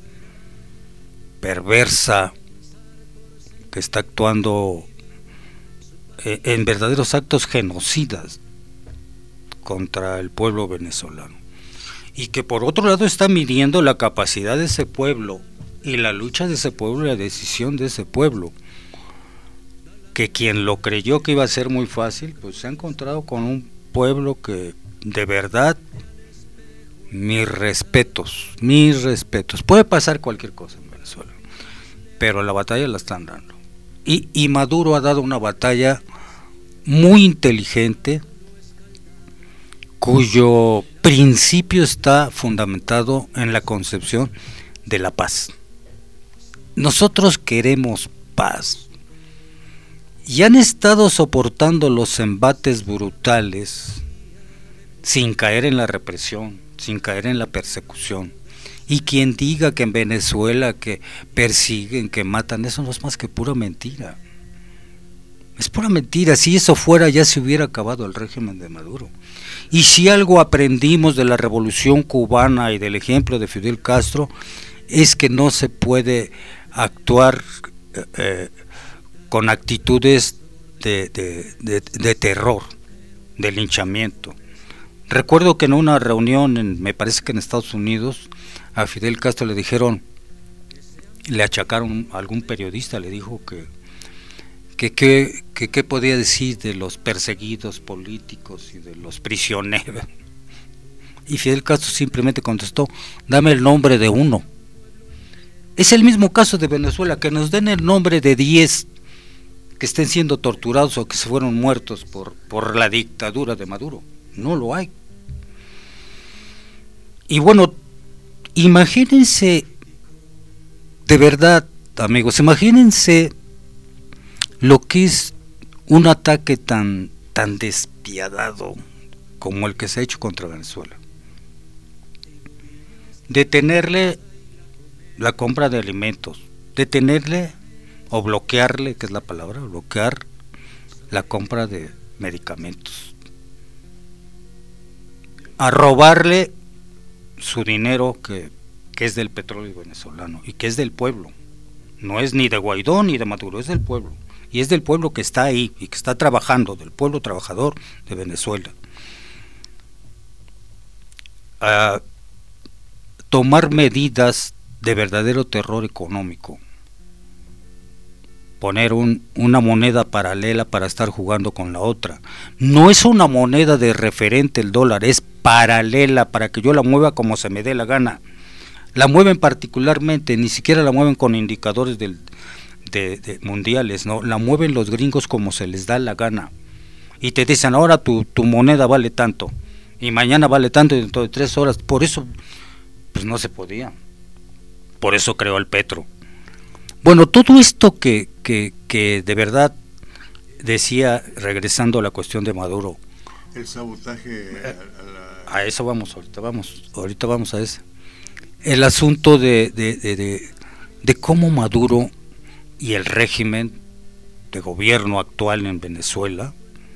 perversa, que está actuando en verdaderos actos genocidas contra el pueblo venezolano, y que por otro lado está midiendo la capacidad de ese pueblo y la lucha de ese pueblo y la decisión de ese pueblo, que quien lo creyó que iba a ser muy fácil, pues se ha encontrado con un pueblo que de verdad, mis respetos, mis respetos, puede pasar cualquier cosa en Venezuela, pero la batalla la están dando. Y, y Maduro ha dado una batalla muy inteligente, cuyo principio está fundamentado en la concepción de la paz. Nosotros queremos paz, y han estado soportando los embates brutales sin caer en la represión, sin caer en la persecución. Y quien diga que en Venezuela que persiguen, que matan, eso no es más que pura mentira. Es pura mentira. Si eso fuera, ya se hubiera acabado el régimen de Maduro. Y si algo aprendimos de la revolución cubana y del ejemplo de Fidel Castro, es que no se puede actuar eh, con actitudes de, de, de, de terror, de linchamiento. Recuerdo que en una reunión, en, me parece que en Estados Unidos, a Fidel Castro le dijeron, le achacaron, a algún periodista le dijo que que qué que, que podía decir de los perseguidos políticos y de los prisioneros, y Fidel Castro simplemente contestó, dame el nombre de uno. Es el mismo caso de Venezuela, que nos den el nombre de diez que estén siendo torturados o que se fueron muertos por, por la dictadura de Maduro. No lo hay. Y bueno, imagínense, de verdad, amigos, imagínense lo que es un ataque tan, tan, des, despiadado como el que se ha hecho contra Venezuela. Detenerle la compra de alimentos, detenerle o bloquearle, que es la palabra, bloquear la compra de medicamentos, a robarle su dinero que, que es del petróleo venezolano y que es del pueblo, no es ni de Guaidó ni de Maduro, es del pueblo, y es del pueblo que está ahí y que está trabajando, del pueblo trabajador de Venezuela. A tomar medidas de verdadero terror económico, poner un, una moneda paralela para estar jugando con la otra. No es una moneda de referente el dólar, es paralela para que yo la mueva como se me dé la gana. La mueven particularmente, ni siquiera la mueven con indicadores del, de, de mundiales, no, la mueven los gringos como se les da la gana. Y te dicen, ahora tu, tu moneda vale tanto, y mañana vale tanto dentro de tres horas. Por eso, pues no se podía. Por eso creó el petro. Bueno, todo esto que, que, que de verdad decía, regresando a la cuestión de Maduro,
el sabotaje a, a, la...
a eso vamos, ahorita vamos, ahorita vamos a eso. El asunto de, de, de, de, de cómo Maduro y el régimen de gobierno actual en Venezuela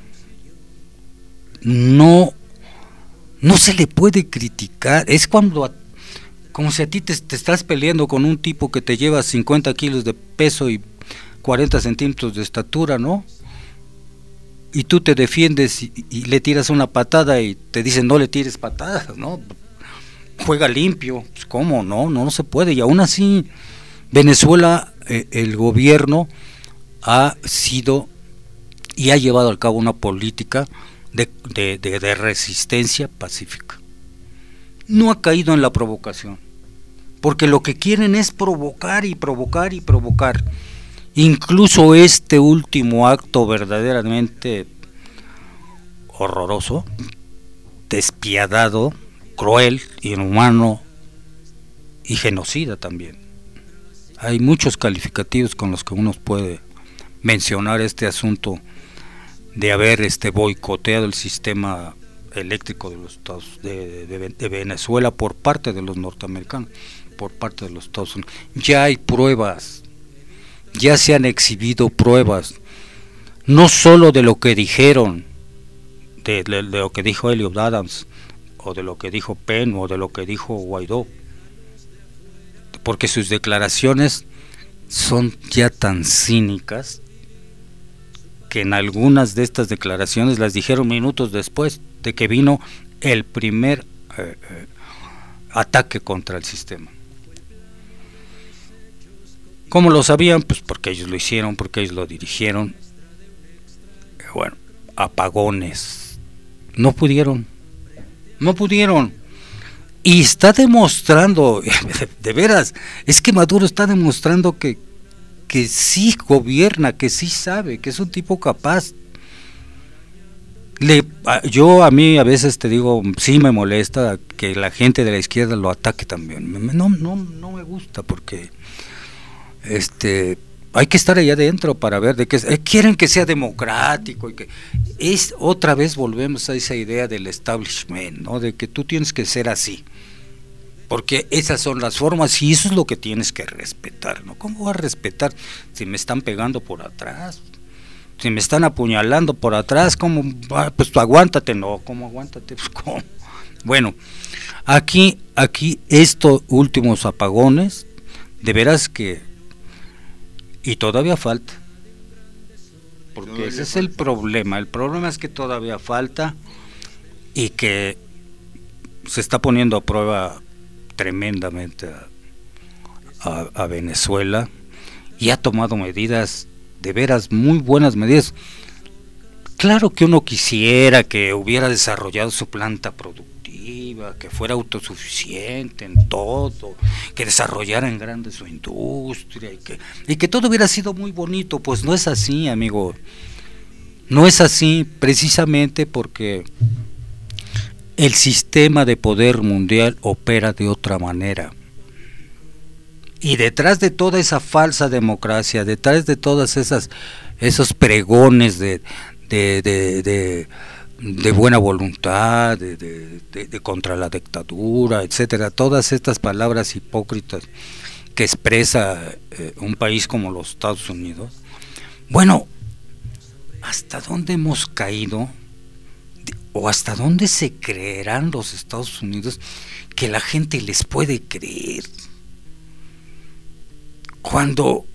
no, no se le puede criticar. Es cuando, como si a ti te, te estás peleando con un tipo que te lleva cincuenta kilos de peso y cuarenta centímetros de estatura, ¿no? Y tú te defiendes y, y le tiras una patada y te dicen no le tires patadas, ¿no? Juega limpio. Pues ¿cómo? No, no, no se puede. Y aún así Venezuela, eh, el gobierno ha sido y ha llevado a cabo una política de, de, de, de resistencia pacífica. No ha caído en la provocación, porque lo que quieren es provocar y provocar y provocar. Incluso este último acto verdaderamente horroroso, despiadado, cruel, inhumano y genocida también. Hay muchos calificativos con los que uno puede mencionar este asunto de haber este boicoteado el sistema eléctrico de los Estados de, de, de Venezuela por parte de los norteamericanos, por parte de los Estados Unidos. Ya hay pruebas, ya se han exhibido pruebas, no solo de lo que dijeron, de, de, de lo que dijo Elliot Adams, o de lo que dijo Penn, o de lo que dijo Guaidó, porque sus declaraciones son ya tan cínicas que en algunas de estas declaraciones las dijeron minutos después de que vino el primer eh, eh, ataque contra el sistema. ¿Cómo lo sabían? Pues porque ellos lo hicieron, porque ellos lo dirigieron. Bueno, apagones. No pudieron. No pudieron. Y está demostrando, de, de veras, es que Maduro está demostrando que, que sí gobierna, que sí sabe, que es un tipo capaz. Le, yo a mí a veces te digo, sí me molesta que la gente de la izquierda lo ataque también. No, no, no me gusta porque este hay que estar allá adentro para ver de qué eh, quieren que sea democrático y que es otra vez volvemos a esa idea del establishment, ¿no? De que tú tienes que ser así, porque esas son las formas y eso es lo que tienes que respetar, ¿no? ¿Cómo vas a respetar si me están pegando por atrás? Si me están apuñalando por atrás, ¿cómo? Pues tú aguántate, no, ¿cómo aguántate? Pues, ¿cómo? Bueno, aquí, aquí estos últimos apagones, de veras que y todavía falta, porque todavía ese es el problema, el problema es que todavía falta y que se está poniendo a prueba tremendamente a, a, a Venezuela y ha tomado medidas, de veras muy buenas medidas. Claro que uno quisiera que hubiera desarrollado su planta productiva, que fuera autosuficiente en todo, que desarrollara en grande su industria y que, y que todo hubiera sido muy bonito. Pues no es así, amigo, no es así, precisamente porque el sistema de poder mundial opera de otra manera. Y detrás de toda esa falsa democracia, detrás de todas esas esos pregones de de, de, de de buena voluntad, de, de, de, de contra la dictadura, etcétera, todas estas palabras hipócritas que expresa eh, un país como los Estados Unidos. Bueno, ¿hasta dónde hemos caído? ¿O hasta dónde se creerán los Estados Unidos que la gente les puede creer? Cuando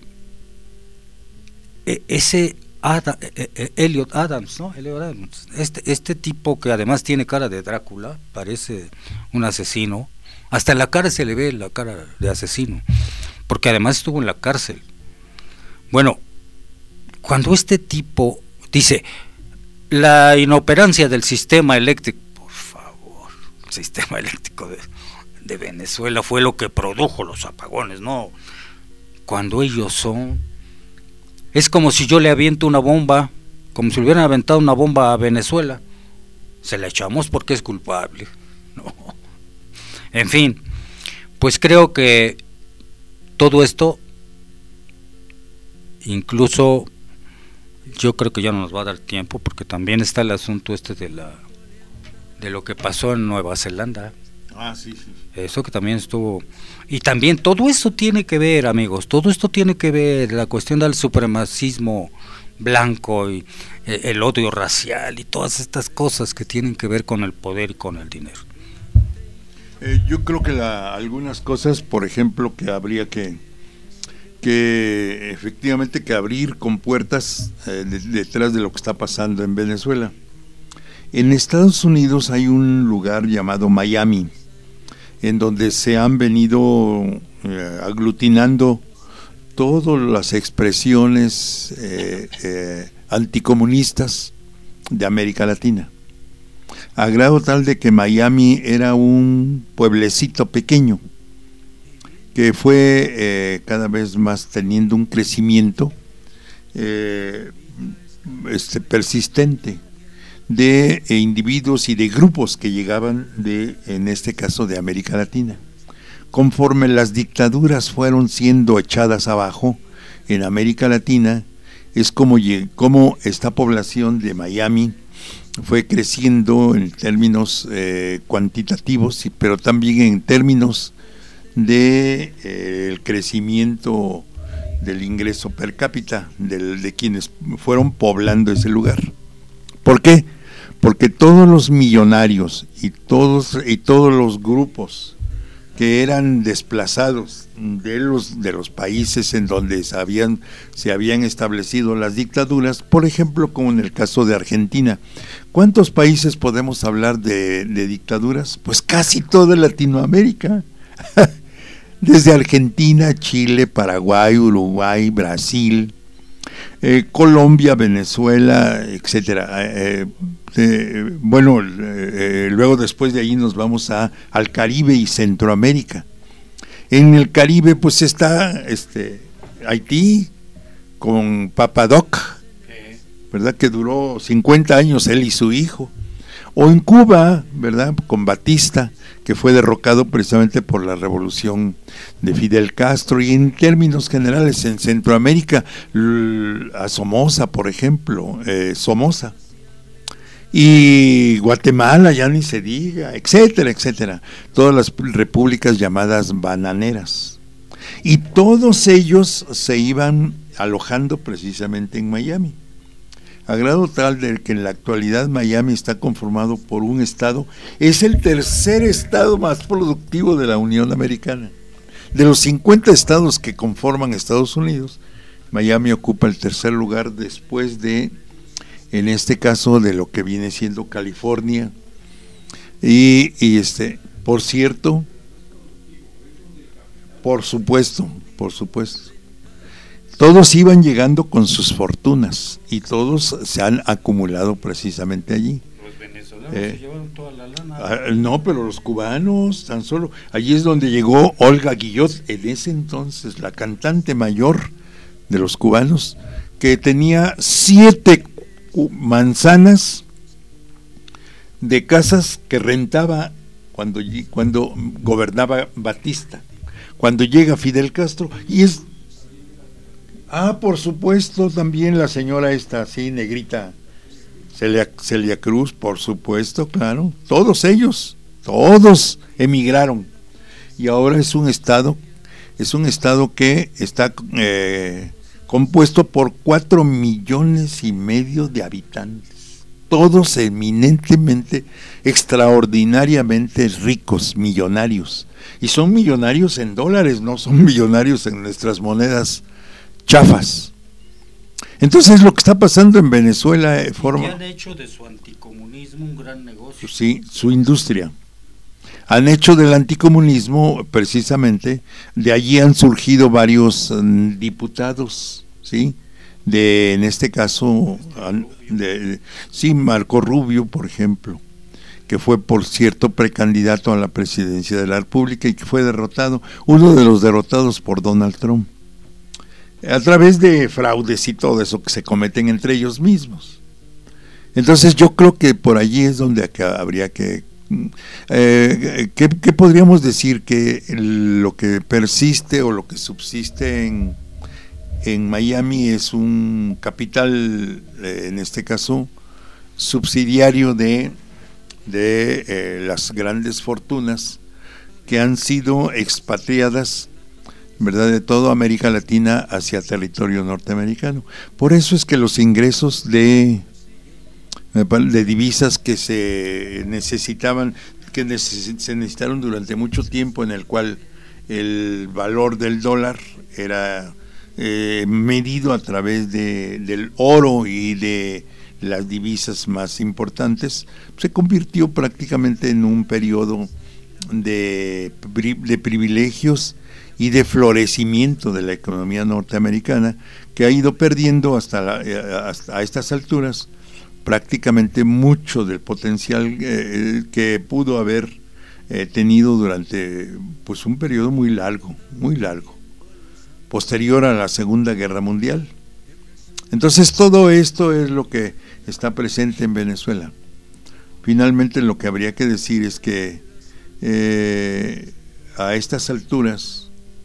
ese Adam, Elliot Adams, ¿no? Elliot Adams, este, este tipo que además tiene cara de Drácula, parece un asesino, hasta en la cara se le ve la cara de asesino, porque además estuvo en la cárcel. Bueno, cuando este tipo dice la inoperancia del sistema eléctrico, por favor, el sistema eléctrico de, de Venezuela fue lo que produjo los apagones, no, cuando ellos son, es como si yo le aviento una bomba, como si le hubieran aventado una bomba a Venezuela, se la echamos porque es culpable, no. En fin, pues creo que todo esto, incluso yo creo que ya no nos va a dar tiempo, porque también está el asunto este de la de lo que pasó en Nueva Zelanda.
Ah, sí, sí.
Eso que también estuvo, y también todo esto tiene que ver, amigos, todo esto tiene que ver, la cuestión del supremacismo blanco y eh, el odio racial y todas estas cosas que tienen que ver con el poder y con el dinero.
Eh, yo creo que la, algunas cosas, por ejemplo, que habría que que efectivamente que abrir con puertas eh, de, detrás de lo que está pasando en Venezuela. En Estados Unidos hay un lugar llamado Miami, en donde se han venido eh, aglutinando todas las expresiones eh, eh, anticomunistas de América Latina, a grado tal de que Miami era un pueblecito pequeño que fue eh, cada vez más teniendo un crecimiento eh, este, persistente de eh, individuos y de grupos que llegaban de, en este caso, de América Latina. Conforme las dictaduras fueron siendo echadas abajo en América Latina, es como, como esta población de Miami fue creciendo en términos eh, cuantitativos, pero también en términos de eh, el crecimiento del ingreso per cápita de, de quienes fueron poblando ese lugar. ¿Por qué? Porque todos los millonarios y todos y todos los grupos que eran desplazados de los de los países en donde se habían, se habían establecido las dictaduras, por ejemplo, como en el caso de Argentina. ¿Cuántos países podemos hablar de, de dictaduras? Pues casi toda Latinoamérica. Desde Argentina, Chile, Paraguay, Uruguay, Brasil, eh, Colombia, Venezuela, etcétera. Eh, eh, bueno, eh, luego después de ahí nos vamos a al Caribe y Centroamérica. En el Caribe, pues está este Haití con Papadoc, ¿verdad? Que duró cincuenta años él y su hijo. O en Cuba, ¿verdad? Con Batista, que fue derrocado precisamente por la revolución de Fidel Castro. Y en términos generales, en Centroamérica, a Somoza, por ejemplo, eh, Somoza. Y Guatemala, ya ni se diga, etcétera, etcétera. Todas las repúblicas llamadas bananeras. Y todos ellos se iban alojando precisamente en Miami. A grado tal de que en la actualidad Miami está conformado por un estado, es el tercer estado más productivo de la Unión Americana. De los cincuenta estados que conforman Estados Unidos, Miami ocupa el tercer lugar después de, en este caso, de lo que viene siendo California. Y, y este, por cierto, por supuesto, por supuesto, todos iban llegando con sus fortunas y todos se han acumulado precisamente allí.
Los venezolanos
eh,
se llevaron toda la lana.
Ah, no, pero los cubanos, tan solo. Allí es donde llegó Olga Guillot, en ese entonces, la cantante mayor de los cubanos, que tenía siete manzanas de casas que rentaba cuando, cuando gobernaba Batista. Cuando llega Fidel Castro, y es... Ah, por supuesto, también la señora esta, así, negrita, Celia, Celia Cruz, por supuesto, claro, todos ellos, todos emigraron, y ahora es un estado, es un estado que está eh, compuesto por cuatro millones y medio de habitantes, todos eminentemente, extraordinariamente ricos, millonarios, y son millonarios en dólares, no son millonarios en nuestras monedas chafas. Entonces lo que está pasando en Venezuela eh, forma...
Y han hecho de su anticomunismo un gran negocio.
Sí, su industria. Han hecho del anticomunismo, precisamente, de allí han surgido varios um, diputados, ¿sí? De, en este caso, de, de, sí, Marco Rubio, por ejemplo, que fue, por cierto, precandidato a la presidencia de la República y que fue derrotado, uno de los derrotados por Donald Trump, a través de fraudes y todo eso que se cometen entre ellos mismos. Entonces yo creo que por allí es donde acá habría que... Eh, ¿qué, ¿Qué podríamos decir? Que lo que persiste o lo que subsiste en, en Miami es un capital, eh, en este caso, subsidiario de, de eh, las grandes fortunas que han sido expatriadas, ¿verdad?, de toda América Latina hacia territorio norteamericano. Por eso es que los ingresos de, de divisas que se necesitaban, que neces- se necesitaron durante mucho tiempo, en el cual el valor del dólar era eh, medido a través de, del oro y de las divisas más importantes, se convirtió prácticamente en un periodo de, de privilegios y de florecimiento de la economía norteamericana, que ha ido perdiendo hasta, la, hasta a estas alturas prácticamente mucho del potencial eh, que pudo haber eh, tenido durante pues un periodo muy largo, muy largo, posterior a la Segunda Guerra Mundial. Entonces todo esto es lo que está presente en Venezuela. Finalmente lo que habría que decir es que eh, a estas alturas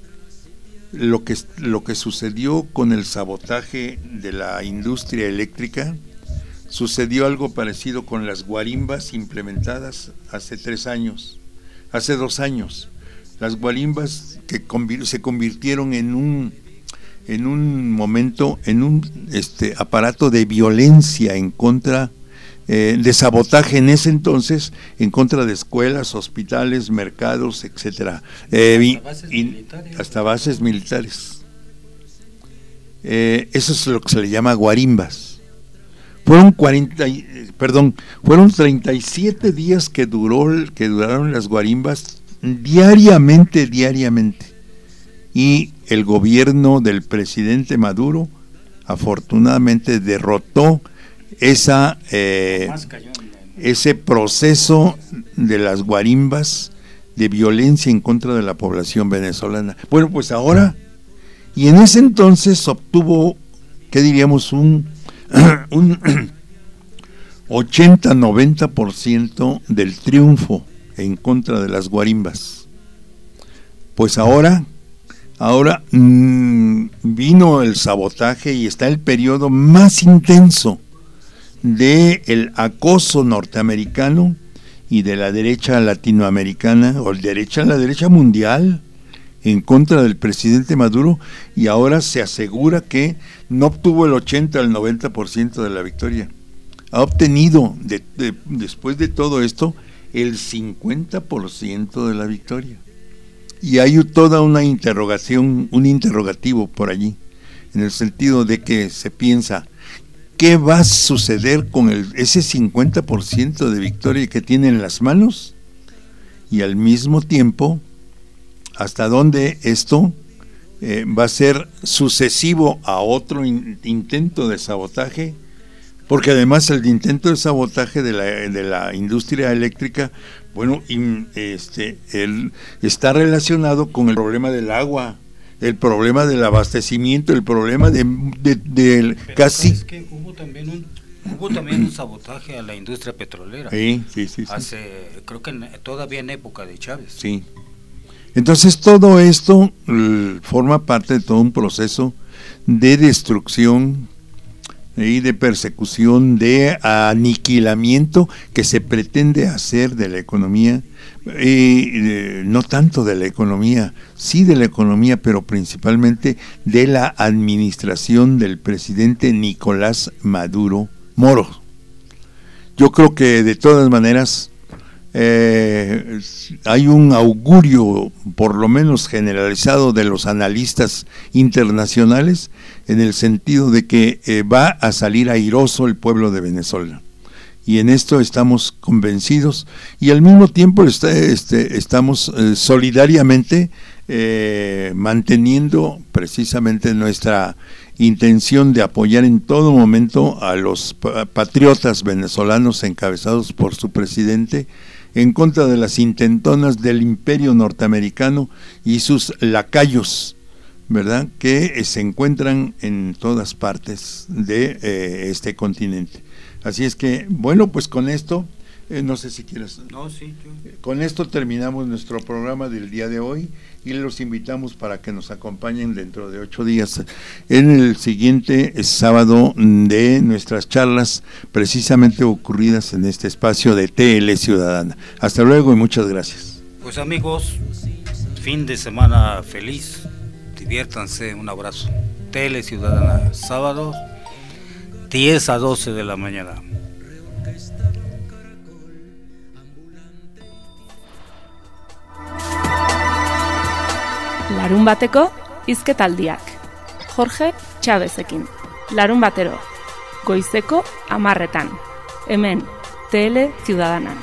Lo que, lo que sucedió con el sabotaje de la industria eléctrica, sucedió algo parecido con las guarimbas implementadas hace tres años, hace dos años. Las guarimbas que convir, se convirtieron en un, en un momento, en un este, aparato de violencia en contra, eh, de sabotaje en ese entonces, en contra de escuelas, hospitales, mercados, etcétera, eh, hasta, bases y, hasta bases militares. Eh, eso es lo que se le llama guarimbas. Fueron cuarenta, perdón, fueron treinta y siete días que duró, que duraron las guarimbas diariamente, diariamente. Y el gobierno del presidente Maduro, afortunadamente, derrotó esa eh, ese proceso de las guarimbas de violencia en contra de la población venezolana. Bueno, pues ahora, y en ese entonces obtuvo, ¿qué diríamos? Un, un ochenta a noventa por ciento del triunfo en contra de las guarimbas. Pues ahora, ahora mmm, vino el sabotaje y está el periodo más intenso de el acoso norteamericano y de la derecha latinoamericana, o derecha la derecha mundial, en contra del presidente Maduro, y ahora se asegura que no obtuvo el ochenta al noventa por ciento de la victoria. Ha obtenido, de, de, después de todo esto, el cincuenta por ciento de la victoria. Y hay toda una interrogación, un interrogativo por allí, en el sentido de que se piensa, ¿qué va a suceder con el, ese cincuenta por ciento de victoria que tiene en las manos? Y al mismo tiempo, ¿hasta dónde esto eh, va a ser sucesivo a otro in, intento de sabotaje? Porque además el intento de sabotaje de la, de la industria eléctrica, bueno, in, este, él está relacionado con el problema del agua, el problema del abastecimiento, el problema de, de, de casi...
Es que hubo también un hubo también un sabotaje a la industria petrolera.
Sí, sí, sí. sí.
Hace, creo que en, todavía en época de Chávez.
Sí. Entonces todo esto l, forma parte de todo un proceso de destrucción y de persecución, de aniquilamiento que se pretende hacer de la economía, y eh, no tanto de la economía, sí de la economía, pero principalmente de la administración del presidente Nicolás Maduro Moro. Yo creo que de todas maneras eh, hay un augurio, por lo menos generalizado, de los analistas internacionales, en el sentido de que eh, va a salir airoso el pueblo de Venezuela. Y en esto estamos convencidos, y al mismo tiempo está, este, estamos eh, solidariamente eh, manteniendo precisamente nuestra intención de apoyar en todo momento a los patriotas venezolanos encabezados por su presidente, en contra de las intentonas del imperio norteamericano y sus lacayos, ¿verdad?, que se encuentran en todas partes de eh, este continente. Así es que, bueno, pues con esto, eh, no sé si quieres.
No, sí, yo.
Con esto terminamos nuestro programa del día de hoy y los invitamos para que nos acompañen dentro de ocho días en el siguiente sábado de nuestras charlas precisamente ocurridas en este espacio de T L Ciudadana. Hasta luego y muchas gracias.
Pues amigos, fin de semana feliz, diviértanse, un abrazo. T L Ciudadana, sábado diez a doce de la mañana.
Larun bateko hizketaldiak. Jorge Chavezekin. Larun batero. Goizeko hamarretan. Hemen, T L Ciudadanan.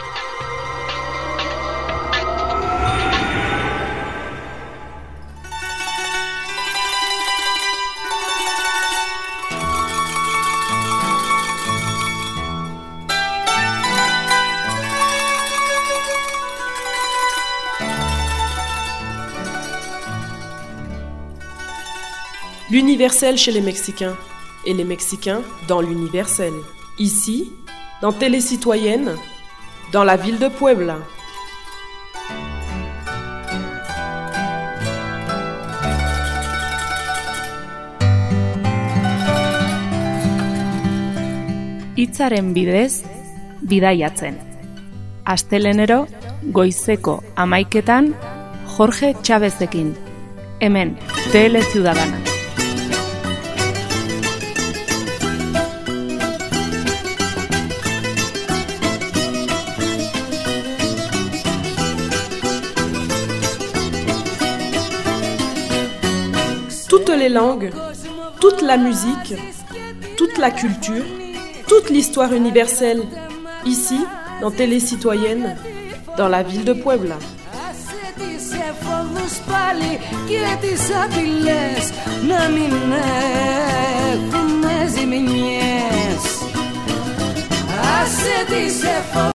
L'universel chez les Mexicains, et les Mexicains dans l'universel. Ici, dans Télé Citoyenne, dans la ville de Puebla.
Hitzaren bidez, bidaiatzen. Astelenero, goizeko hamaiketan, Jorge Chavezekin. Hemen, T L Ciudadana.
Toutes les langues, toute la musique, toute la culture, toute l'histoire universelle, ici, dans Télé Citoyenne, dans la ville de Puebla.